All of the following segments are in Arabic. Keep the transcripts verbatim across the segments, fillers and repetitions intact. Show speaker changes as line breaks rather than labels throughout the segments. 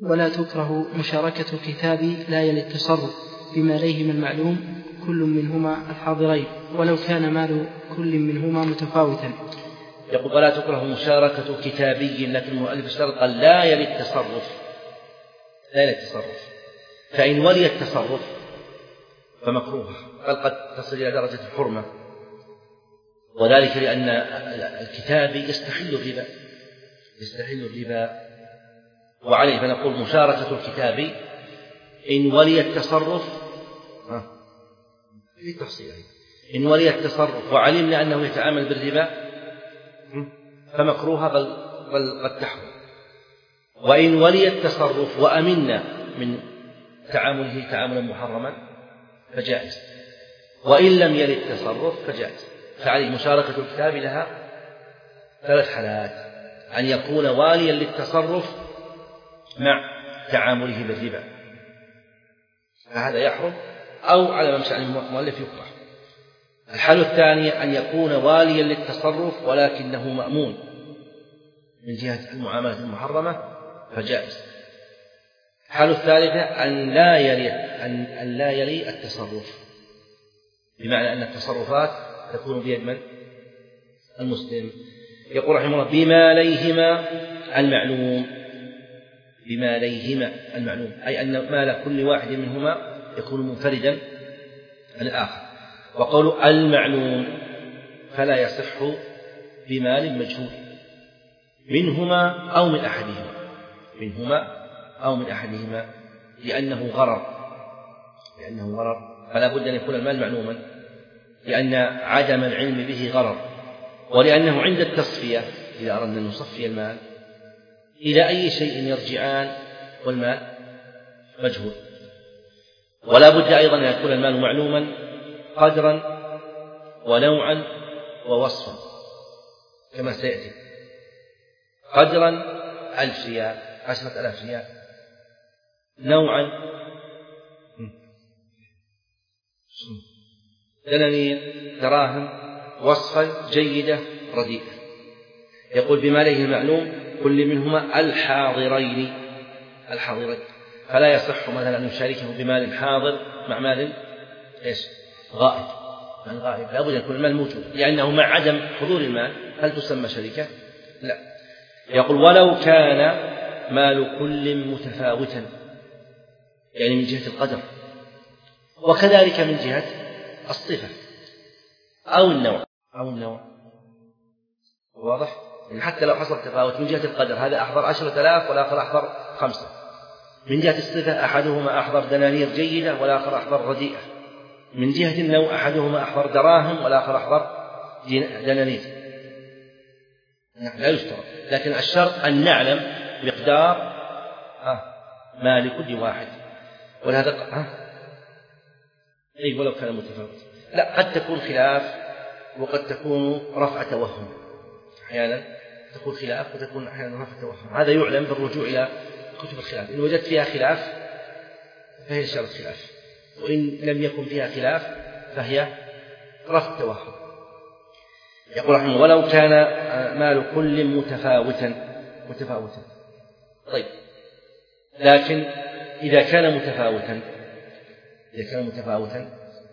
ولا تكره مشاركة كتاب لا يلي التصرف بما ليهما المعلوم كل منهما الحاضرين ولو كان مال كل منهما متفاوتا.
يقول ولا تكره مشاركة كتابي، لكن المؤلف اشترط لا يلي التصرف، لا يلي التصرف، فإن ولي التصرف فمكروه، بل قد تصل إلى درجة الحرمة، وذلك لأن الكتاب يستحل الربا يستحل الربا وعليه فنقول مشاركة الكتاب إن ولي التصرف في تفصيل إن ولي التصرف وعلمنا أنه يتعامل بالربا فمكروه بل, بل قد تحرم، وإن ولي التصرف وأمنا من تعامله تعاملا محرما فجائز، وإن لم يلي التصرف فجائز. فعليه مشاركة الكتاب لها ثلاث حالات: أن يكون واليا للتصرف مع تعامله بالربا فهذا يحرم، أو على ممشى المؤلف يكره. الحالة الثانية أن يكون واليا للتصرف ولكنه مأمون من جهة المعاملة المحرمة فجائز. الحالة الثالثة أن لا يلي أن, أن لا يلي التصرف، بمعنى أن التصرفات تكون بيد من؟ المسلم. يقول رحمه الله بما ليهما المعلوم، بما ليهما المعلوم أي أن مال كل واحد منهما يكون منفردا عن الآخر. وقول المعلوم فلا يصح بمال مجهول منهما أو من أحدهما منهما أو من أحدهما لأنه غرر لأنه غرر فلا بد أن يكون المال معلوما، لأن عدم العلم به غرر، ولأنه عند التصفية إذا أردنا أن نصفي المال إلى أي شيء يرجعان والمال مجهول. ولا بد أيضا أن يكون المال معلوما قدرا ونوعا ووصفا كما سيأتي. قدرا ألف ريال عشرة ألاف ريال، نوعا دنانير دراهم، وصفا جيدة رديئة. يقول بما ليه المعلوم كل منهما الحاضرين الحاضرين فلا يصح مثلا أن يشاركه بمال حاضر مع مال إيش غائب مال غائب، لا بد أن يكون المال موجود، لأنه مع عدم حضور المال هل تسمى شركة؟ لا. يقول ولو كان مال كل متفاوتا، يعني من جهة القدر، وكذلك من جهة الصفة أو النوع أو النوع واضح؟ يعني حتى لو حصل تفاوت من جهة القدر، هذا أحضر عشرة آلاف والآخر أحضر خمسة، من جهة الصفة أحدهما أحضر دنانير جيدة والآخر أحضر رديئة، من جهة النوع أحدهما أحضر دراهم والآخر أحضر دنانير، لا يشترط، لكن الشرط أن نعلم مقدار ما لكل واحد. ولهذا ها أي ولو كان متفاوت، لا قد تكون خلاف وقد تكون رفع توهم، أحيانا تكون خلاف وتكون أحيانا رفع توهم، هذا يعلم بالرجوع إلى كتب الخلاف، إن وجدت فيها خلاف فهي شرط خلاف، وإن لم يكن فيها خلاف فهي رفع توهم. يقول رحمه ولو كان مال كل متفاوتا متفاوتا طيب، لكن إذا كان متفاوتا إذا كان متفاوتا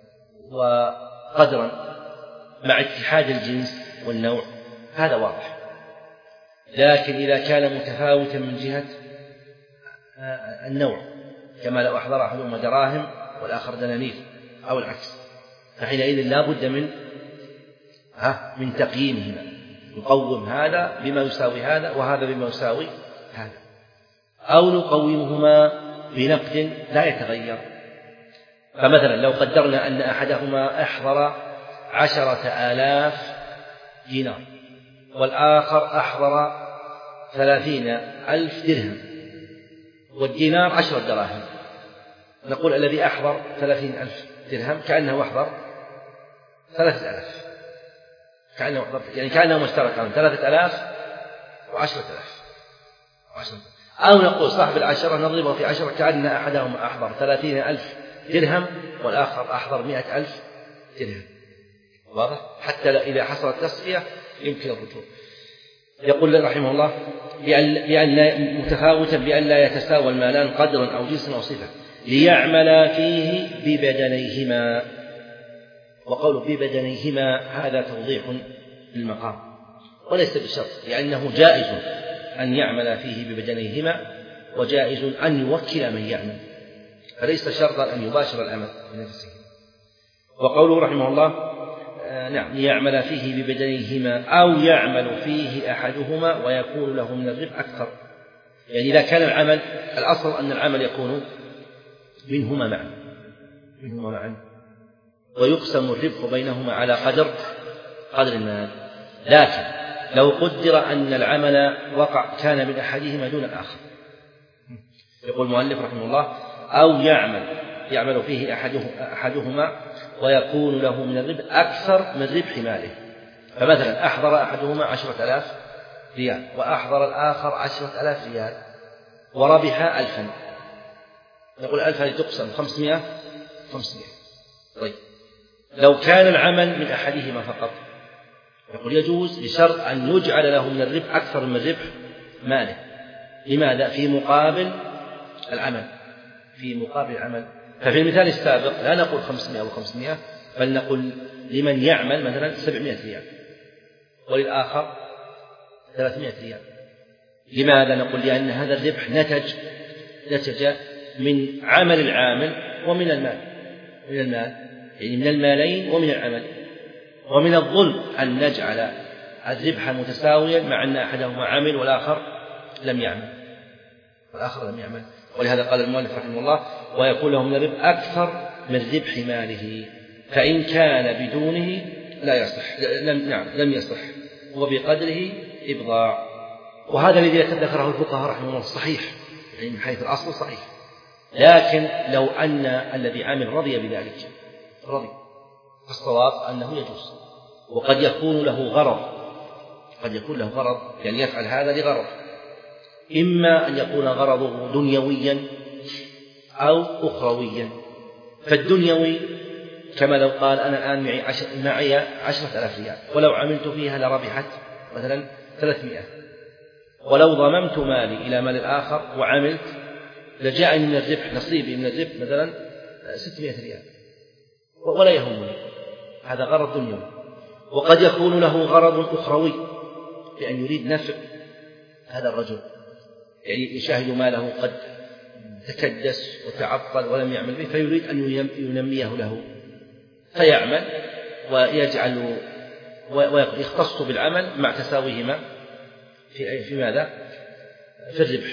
وقدرا مع اتحاد الجنس والنوع هذا واضح، لكن إذا كان متفاوتا من جهة النوع كما لو أحضر أحدهما دراهم والآخر دنانير أو العكس، فحينئذ لا بد من ها من تقييمهما، نقوم هذا بما يساوي هذا وهذا بما يساوي هذا، أو نقومهما بنقد لا يتغير. فمثلا لو قدرنا أن أحدهما أحضر عشرة آلاف دينار والآخر أحضر ثلاثين ألف درهم والدينار عشرة دراهم، نقول الذي أحضر ثلاثين ألف درهم كأنه أحضر ثلاثة آلاف، كأنه أحضر يعني كأنه مشترك عن ثلاثة آلاف وعشرة آلاف. أو نقول صاحب العشرة نضربه في عشرة كأن أحدهما أحضر ثلاثين ألف درهم والآخر أحضر مئة ألف درهم، واضح؟ حتى إذا حصلت تصفية يمكن الرجوع. يقول رحمه الله بأن لا متفاوتا بأن لا يتساوى المالان قدرا أو جنسا أو صفة ليعمل فيه ببدنيهما. وقول ببدنيهما هذا توضيح للمقام وليس بشرط، لأنه جائز أن يعمل فيه ببدنيهما وجائز أن يوكل من يعمل، فليس شرطا أن يباشر الأمل بنفسه. وقوله رحمه الله نعم ليعمل فيه ببدنيهما أو يعمل فيه أحدهما ويكون له من الربح أكثر، يعني إذا كان العمل الأصل أن العمل يكون منهما معا منهما معا ويقسم الربح بينهما على قدر قدر المال. لكن لو قدر أن العمل وقع كان من أحدهما دون الآخر، يقول المؤلف رحمه الله أو يعمل يعمل فيه أحده أحدهما ويكون له من الربح أكثر من ربح ماله. فمثلا أحضر أحدهما عشرة آلاف ريال وأحضر الآخر عشرة آلاف ريال وربح ألفا، نقول ألف هذه تقسم خمسمائة خمسمائة. طيب لو كان العمل من أحدهما فقط يقول يجوز بشرط أن يجعل له من الربح أكثر من ربح ماله. لماذا؟ في مقابل العمل في مقابل العمل. ففي المثال السابق لا نقول خمسمائة أو خمسمائة، بل نقول لمن يعمل مثلا سبعمائة ريال وللآخر ثلاثمائة ريال. لماذا؟ نقول لأن هذا الربح نتج نتج من عمل العامل ومن المال من المال يعني من المالين ومن العمل. ومن الظلم أن نجعل الربح متساويا مع أن أحدهما عمل والآخر لم يعمل والآخر لم يعمل. ولهذا قال المؤلف رحمه الله ويكون له من الربح أكثر من ربح ماله، فإن كان بدونه لا يصح لم, نعم لم يصح وبقدره إبضاع. وهذا الذي ذكره الفقهاء رحمه الله صحيح، يعني من حيث الأصل صحيح، لكن لو أن الذي عمل رضي بذلك رضي فالصواب أنه يجوز. وقد يكون له غرض قد يكون له غرض يعني يفعل هذا لغرض، إما أن يكون غرضه دنيويا أو أخرويا. فالدنيوي كما لو قال أنا الآن معي, عشر معي عشرة آلاف ريال ولو عملت فيها لربحت مثلا ثلاثمائة، ولو ضممت مالي إلى مال الآخر وعملت لجاءني من الربح نصيبي من الربح مثلا ستمائة ريال ولا يهمني، هذا غرض دنيوي. وقد يكون له غرض أخروي بأن يريد نفع هذا الرجل، يعني يشاهد ماله قد تكدس وتعطل ولم يعمل به فيريد أن ينميه له فيعمل ويجعل ويختص بالعمل مع تساويهما في في ماذا؟ في الربح.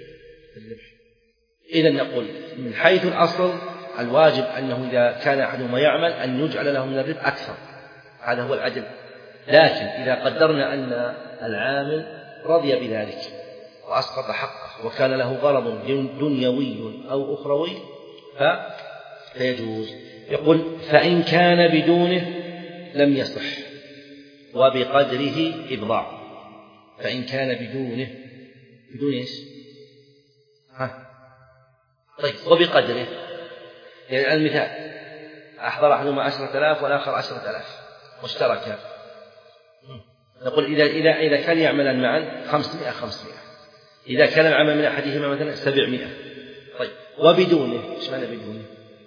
إذن نقول من حيث الأصل الواجب أنه إذا كان أحدهما يعمل أن يجعل له من الربح أكثر، هذا هو العدل. لكن إذا قدرنا أن العامل رضي بذلك وأسقط حقه وكان له غرض دنيوي أو أخروي فيجوز. يقول فإن كان بدونه لم يصح وبقدره إبضاع. فإن كان بدونه بدون إيش؟ ها طيب وبقدره، يعني المثال أحضر أحدهما عشرة آلاف والآخر عشرة آلاف مشتركا، نقول إذا إذا إذا كان يعملان معا خمسمائة خمسمائة، إذا كان العمل من أحدهما مثلا سبعمائة. طيب وبدونه إيش معنى بدونه؟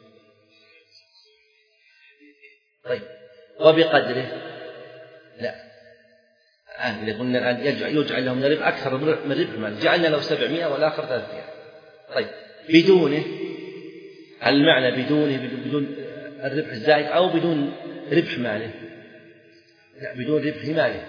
طيب وبقدره لا، الآن إذا قلنا الآن يجعل لهم الربح أكثر من ربح المال، جعلنا له سبعمائة والآخر ثلاثمائة. طيب بدونه، المعنى بدونه بدون الربح الزائد أو بدون ربح ماله؟ لا، بدون ربح ماله.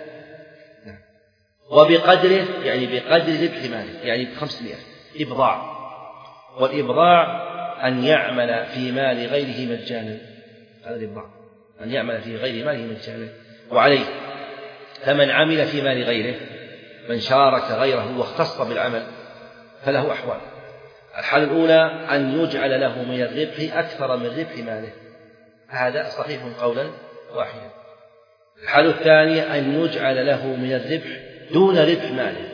وبقدره يعني بقدر ربح ماله، يعني بخمسمائة. إبضاع، والإبضاع أن يعمل في مال غيره مجانا، هذا الإبضاع أن يعمل في غير ماله مجانا. وعليه فمن عمل في مال غيره، من شارك غيره واختص بالعمل فله أحوال. الحالة الأولى أن يجعل له من الربح أكثر من ربح ماله، هذا صحيح قولا واحدا. الحالة الثانية أن يجعل له من الربح دون ربح ماله،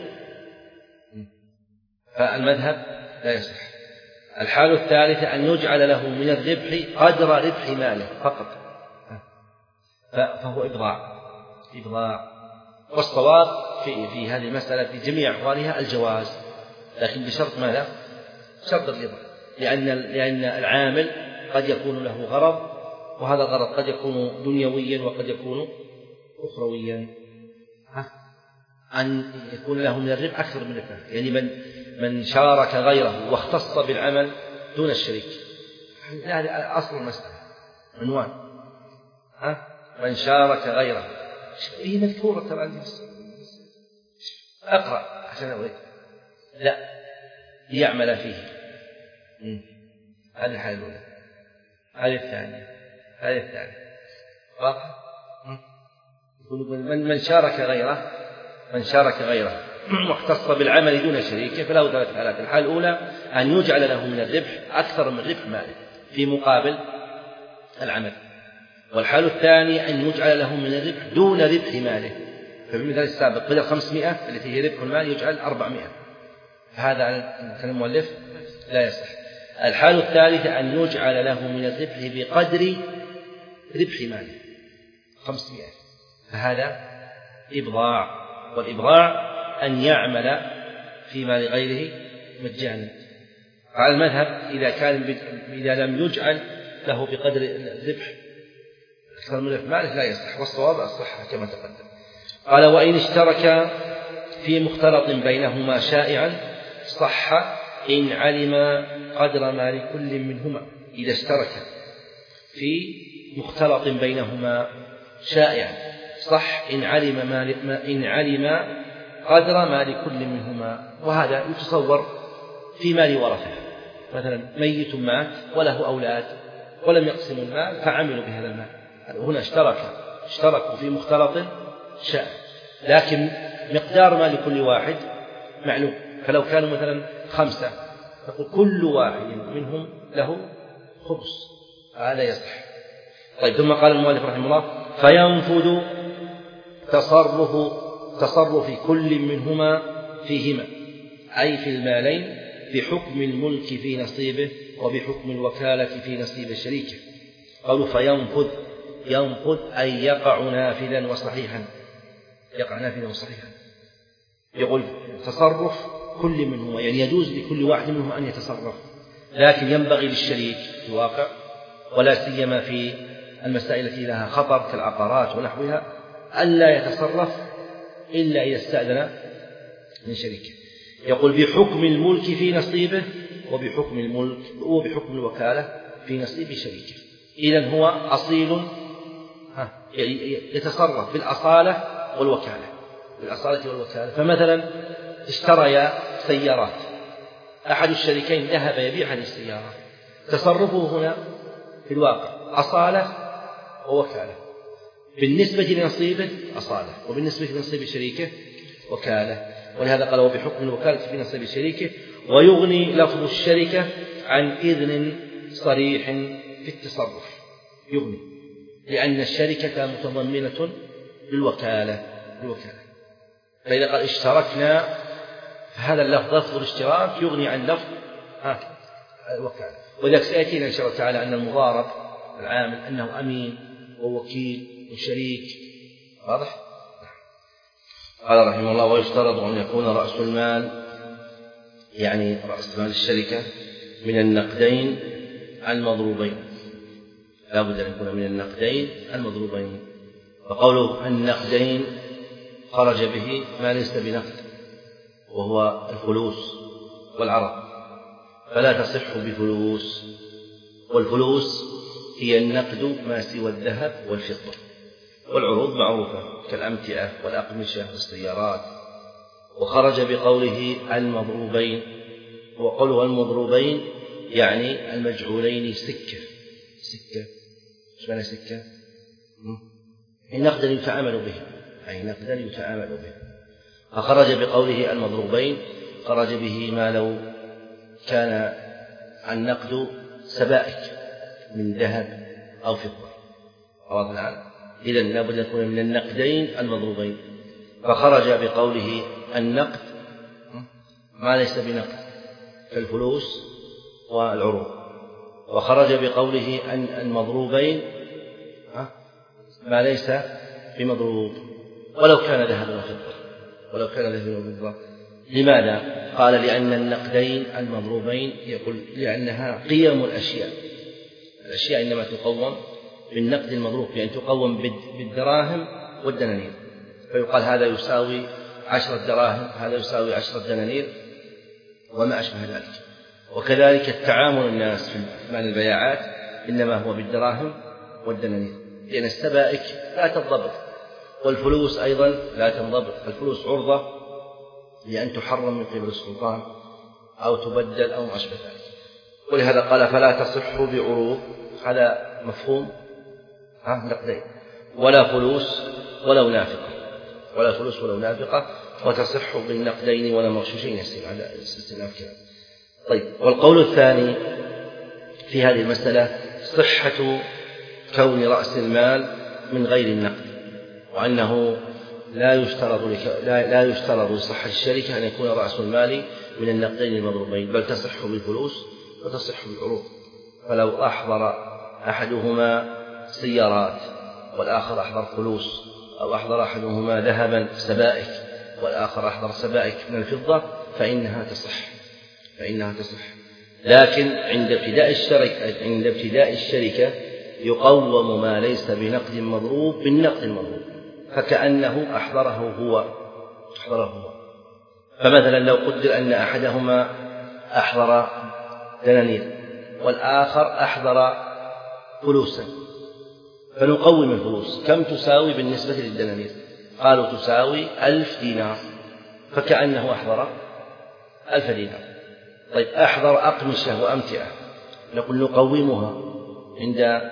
فالمذهب لا يصح. الحالة الثالثة أن يجعل له من الربح قدر ربح ماله فقط، فهو إبضاع إبضاع والصواب في, في هذه المسألة في جميع أحوالها الجواز، لكن بشرط ماذا؟ شرط الرضا، لأن لأن العامل قد يكون له غرض، وهذا الغرض قد يكون دنيويا وقد يكون أخرويا، أن يكون له من الربح أكثر من ربحه. يعني من من شارك غيره واختص بالعمل دون الشريك، هذا أصل المسألة، عنوان ها من شارك غيره، هي مذكورة ترى عندي، أقرأ عشان أوريك، لا ليعمل فيه. هذه الحالة الأولى. هذه الثانية. هذه الثانية واضح؟ يقول من من شارك غيره من شارك غيره واختص بالعمل دون شريكه فله ثلاث حالات. الحالة الأولى أن يجعل له من الربح أكثر من ربح ماله في مقابل العمل، والحالة الثانية أن يجعل له من الربح دون ربح ماله، ففي المثال السابق بدل خمسمائة التي هي ربح المال يجعل أربعمائة، فهذا على كلام المؤلف لا يصح. الحالة الثالثة أن يجعل له من الربح بقدر ربح ماله خمسمائة، فهذا إبضاع، والإبضاع أن يعمل في مال غيره مجانا. على المذهب إذا كان إذا لم يجعل له بقدر الربح أكثر من ربح ماله لا يصح، والصواب الصحة كما تقدم. قال وإن اشترك في مختلط بينهما شائعا صح إن علم قدر ما لكل منهما. إذا اشترك في مختلط بينهما شائعا صح إن علم ما إن علم قدر ما لكل منهما، وهذا يتصور في مال ورثه، مثلا ميت مات وله أولاد ولم يقسموا المال فعملوا بهذا المال، هنا اشترك اشتركوا في مختلط شائع، لكن مقدار ما لكل واحد معلوم، فلو كانوا مثلا خمسة فقل كل واحد منهم له خمس، هذا يصح. طيب ثم قال المؤلف رحمه الله فينفذ تصرف تصرف كل منهما فيهما، أي في المالين، بحكم الملك في نصيبه وبحكم الوكالة في نصيب شريكه. قالوا فينفذ، ينفذ أي يقع نافذا وصحيحا، يقع نافذا وصحيحا. يقول تصرف كل منهما يعني يجوز لكل واحد منهم أن يتصرف، لكن ينبغي للشريك في الواقع ولا سيما في المسائل التي لها خطر كالعقارات ونحوها ألا يتصرف إلا إذا استأذن من شريكه. يقول بحكم الملك في نصيبه وبحكم الملك وبحكم الوكالة في نصيب شريكه. إذن هو أصيل يتصرف بالأصالة والوكالة، بالأصالة والوكالة. فمثلا اشتريا سيارات، أحد الشريكين ذهب يبيع هذه السيارات، تصرفه هنا في الواقع أصالة ووكالة، بالنسبة لنصيبه أصالة وبالنسبة لنصيب شريكه وكالة، ولهذا قال وبحكم الوكالة في نصيب شريكه. ويغني لفظ الشركة عن إذن صريح في التصرف، يغني لأن الشركة متضمنة للوكالة بالوكالة. فإذا قال اشتركنا فهذا اللفظ لفظ الاشتراك يغني عن لفظ الوكالة. وذلك سيأتينا إن شاء الله تعالى أن المضارب العامل أنه أمين ووكيل وشريك، واضح؟ قال رحمه الله ويشترط أن يكون رأس المال يعني رأس مال الشركة من النقدين المضروبين، لا بد أن يكون من النقدين المضروبين. وقوله النقدين خرج به ما ليس بنقد وهو الفلوس والعرض، فلا تصح بفلوس، والفلوس هي النقد ما سوى الذهب والفضة، والعروض معروفة كالأمتعة والأقمشة والسيارات. وخرج بقوله المضروبين، وقوله المضروبين يعني المجعولين سكة. سكة ايش معنى سكة؟ نقدا يتعامل به، أي نقدا يتعامل به. فخرج بقوله المضروبين خرج به ما لو كان النقد سبائك من ذهب أو فضة، واضح الآن؟ إذن لابد أن يكون من النقدين المضروبين. فخرج بقوله النقد ما ليس بنقد كالفلوس والعروض. وخرج بقوله أن المضروبين ما ليس بمضروب ولو كان ذهبا وفضة، ولو كان ذهب وفضة. لماذا؟ قال لأن النقدين المضروبين يقول لأنها قيم الأشياء، الأشياء إنما تقوم بالنقد المضروب، يعني تقوم بالدراهم والدنانير، فيقال هذا يساوي عشرة دراهم، هذا يساوي عشرة دنانير وما أشبه ذلك. وكذلك التعامل الناس في مال البياعات إنما هو بالدراهم والدنانير، لأن السبائك لا تنضبط، والفلوس أيضا لا تنضبط، الفلوس عرضة لأن تحرم من قبل السلطان أو تبدل أو ما أشبه ذلك. ولهذا قال فلا تصح بعروض، هذا مفهوم ها نقدين، ولا فلوس ولو نافقة، ولا فلوس ولو نافقة، وتصح بالنقدين ولا مغشوشين يسير على استئناف كلام. طيب، والقول الثاني في هذه المسألة صحة كون رأس المال من غير النقد، وأنه لا يشترط لا, لا يشترط لصحة الشركة أن يكون رأس المال من النقدين المضروبين، بل تصح بالفلوس وتصح بالعروض. فلو أحضر أحدهما سيارات والآخر أحضر فلوس، أو أحضر أحدهما ذهبا سبائك والآخر أحضر سبائك من الفضة، فإنها تصح فإنها تصح لكن عند ابتداء الشركة عند ابتداء الشركة يقوم ما ليس بنقد مضروب بالنقد المضروب، فكأنه أحضره هو أحضره هو فمثلا لو قدر أن أحدهما أحضر دنانير والآخر أحضر فلوسا، فنقوم الفلوس كم تساوي بالنسبة للدنانير؟ قالوا تساوي ألف دينار، فكأنه أحضر ألف دينار. طيب، أحضر أقمشة وأمتعة، نقول نقومها عند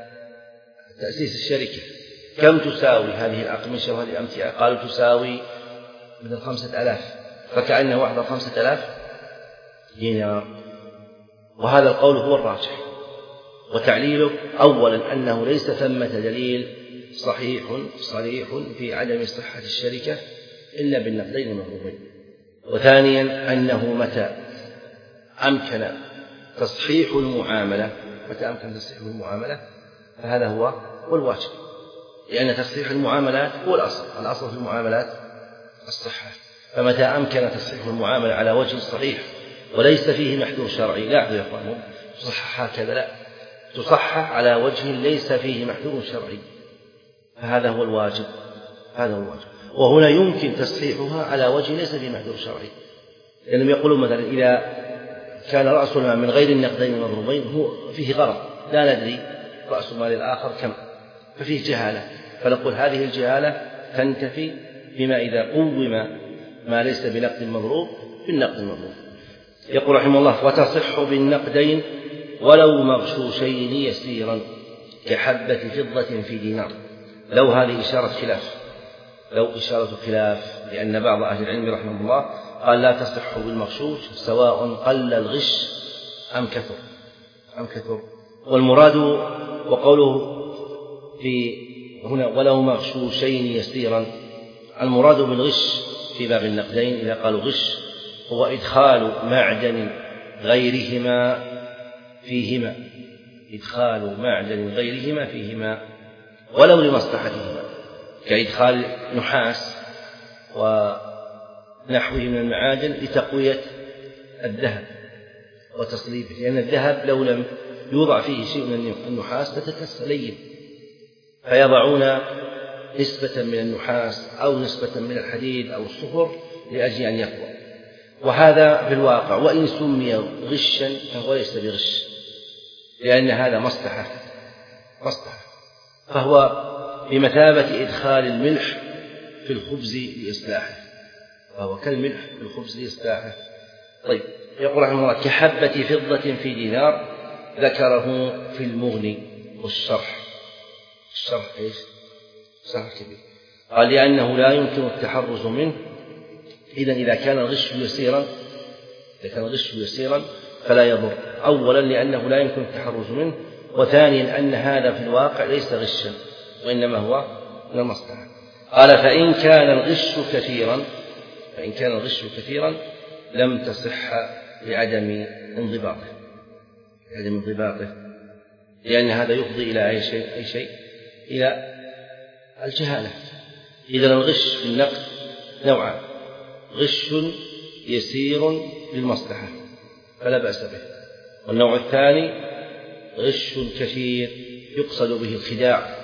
تأسيس الشركة كم تساوي هذه الأقمشة وهذه الأمتعة؟ قالوا تساوي مثل خمسة آلاف، فكأنه أحضر خمسة آلاف دينار. وهذا القول هو الراجح، وتعليله أولا أنه ليس ثمة دليل صحيح صريح في عدم صحة الشركة إلا بالنقدين المضروبين، وثانيا أنه متى أمكن تصحيح المعاملة متى أمكن تصحيح المعاملة فهذا هو والواجب، لأن تصحيح المعاملات هو الأصل الأصل في المعاملات الصحة، فمتى أمكن تصحيح المعاملة على وجه صحيح وليس فيه محذور شرعي، لا يا إخوان تصحح هكذا، لا تصحح على وجه ليس فيه محذور شرعي، فهذا هو الواجب هذا هو الواجب. وهنا يمكن تصحيحها على وجه ليس فيه محذور شرعي، لأنهم يقولون مثلا إذا كان رأس المال من غير النقدين المضروبين هو فيه غرض لا ندري رأس المال الآخر كم، ففيه جهالة، فنقول هذه الجهالة تنتفي بما إذا قوم ما ليس بنقد مضروب بالنقد المضروب. يقول رحمه الله وتصح بالنقدين ولو مغشوشين يسيرا كحبة فضة في دينار. لو هذه إشارة خلاف لو إشارة خلاف لأن بعض أهل العلم رحمه الله قال لا تصح بالمغشوش سواء قل الغش أم كثر أم كثر والمراد وقوله في هنا ولو مغشوشين يسيرا، المراد بالغش في باب النقدين إذا قالوا غش هو إدخال معدن غيرهما فيهما إدخال معدن غيرهما فيهما ولو لمصلحتهما، كإدخال نحاس ونحوه من المعادن لتقوية الذهب وتصليبه، لأن الذهب لو لم يوضع فيه شيء من النحاس لتكسر لين، فيضعون نسبة من النحاس أو نسبة من الحديد أو الصفر لأجل أن يقوى. وهذا في الواقع وإن سمي غشا فهو ليس بغش، لأن هذا مصلحة مصلحة فهو بمثابة إدخال الملح في الخبز لإصلاحه، فهو كالملح في الخبز لإصلاحه. طيب، يقول رحمه الله كحبة فضة في دينار، ذكره في المغني والشرح. الشرح إيش؟ شرح كبير. قال لأنه لا يمكن التحرز منه، إذن إذا كان الغش يسيرا إذا كان الغش يسيرا فلا يضر، أولا لأنه لا يمكن التحرز منه، وثانيا أن هذا في الواقع ليس غشا وإنما هو من المصلحة. قال فإن كان الغش كثيرا فإن كان الغش كثيرا لم تصح لعدم انضباطه لعدم انضباطه لأن هذا يفضي إلى أي شيء أي شيء إلى الجهالة. إذا الغش في النقد نوعان، غش يسير للمصلحة فلا بأس به. والنوع الثاني غش كثير يقصد به الخداع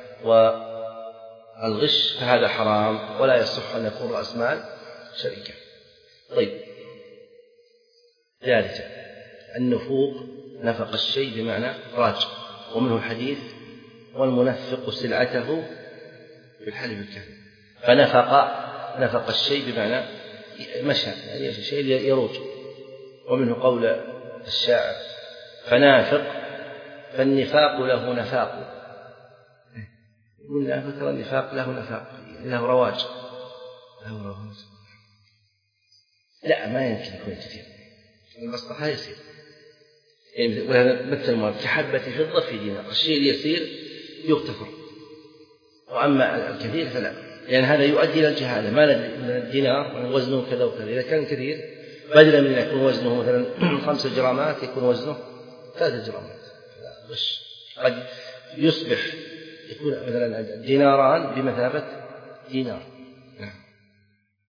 والغش، فهذا حرام ولا يصح أن يكون رأس مال شركة. طيب، ثالثا النفوق، نفق الشيء بمعنى راج، ومنه الحديث والمنفق سلعته في الحلف الكاذب، فنفق نفق الشيء بمعنى مشى، يعني شيء يروج. ومنه قول الشاعر فنافق فالنفاق له نفاق، يقول لا فكر النفاق له نفاق، له رواج له رواج لا ما يمكن يكون كثير، المصلحة يسير. يعني مثل كحبة فضة في دينار، الشيء اليسير يغتفر، وأما الكثير فلا، لأن يعني هذا يؤدي إلى الجهالة. ما الدينار وزنه كذا وكذا، إذا كان كثير بدلا من يكون وزنه مثلا خمسة جرامات يكون وزنه ثلاثة جرامات. بس قد يصبح يكون مثلا ديناران بمثابة دينار.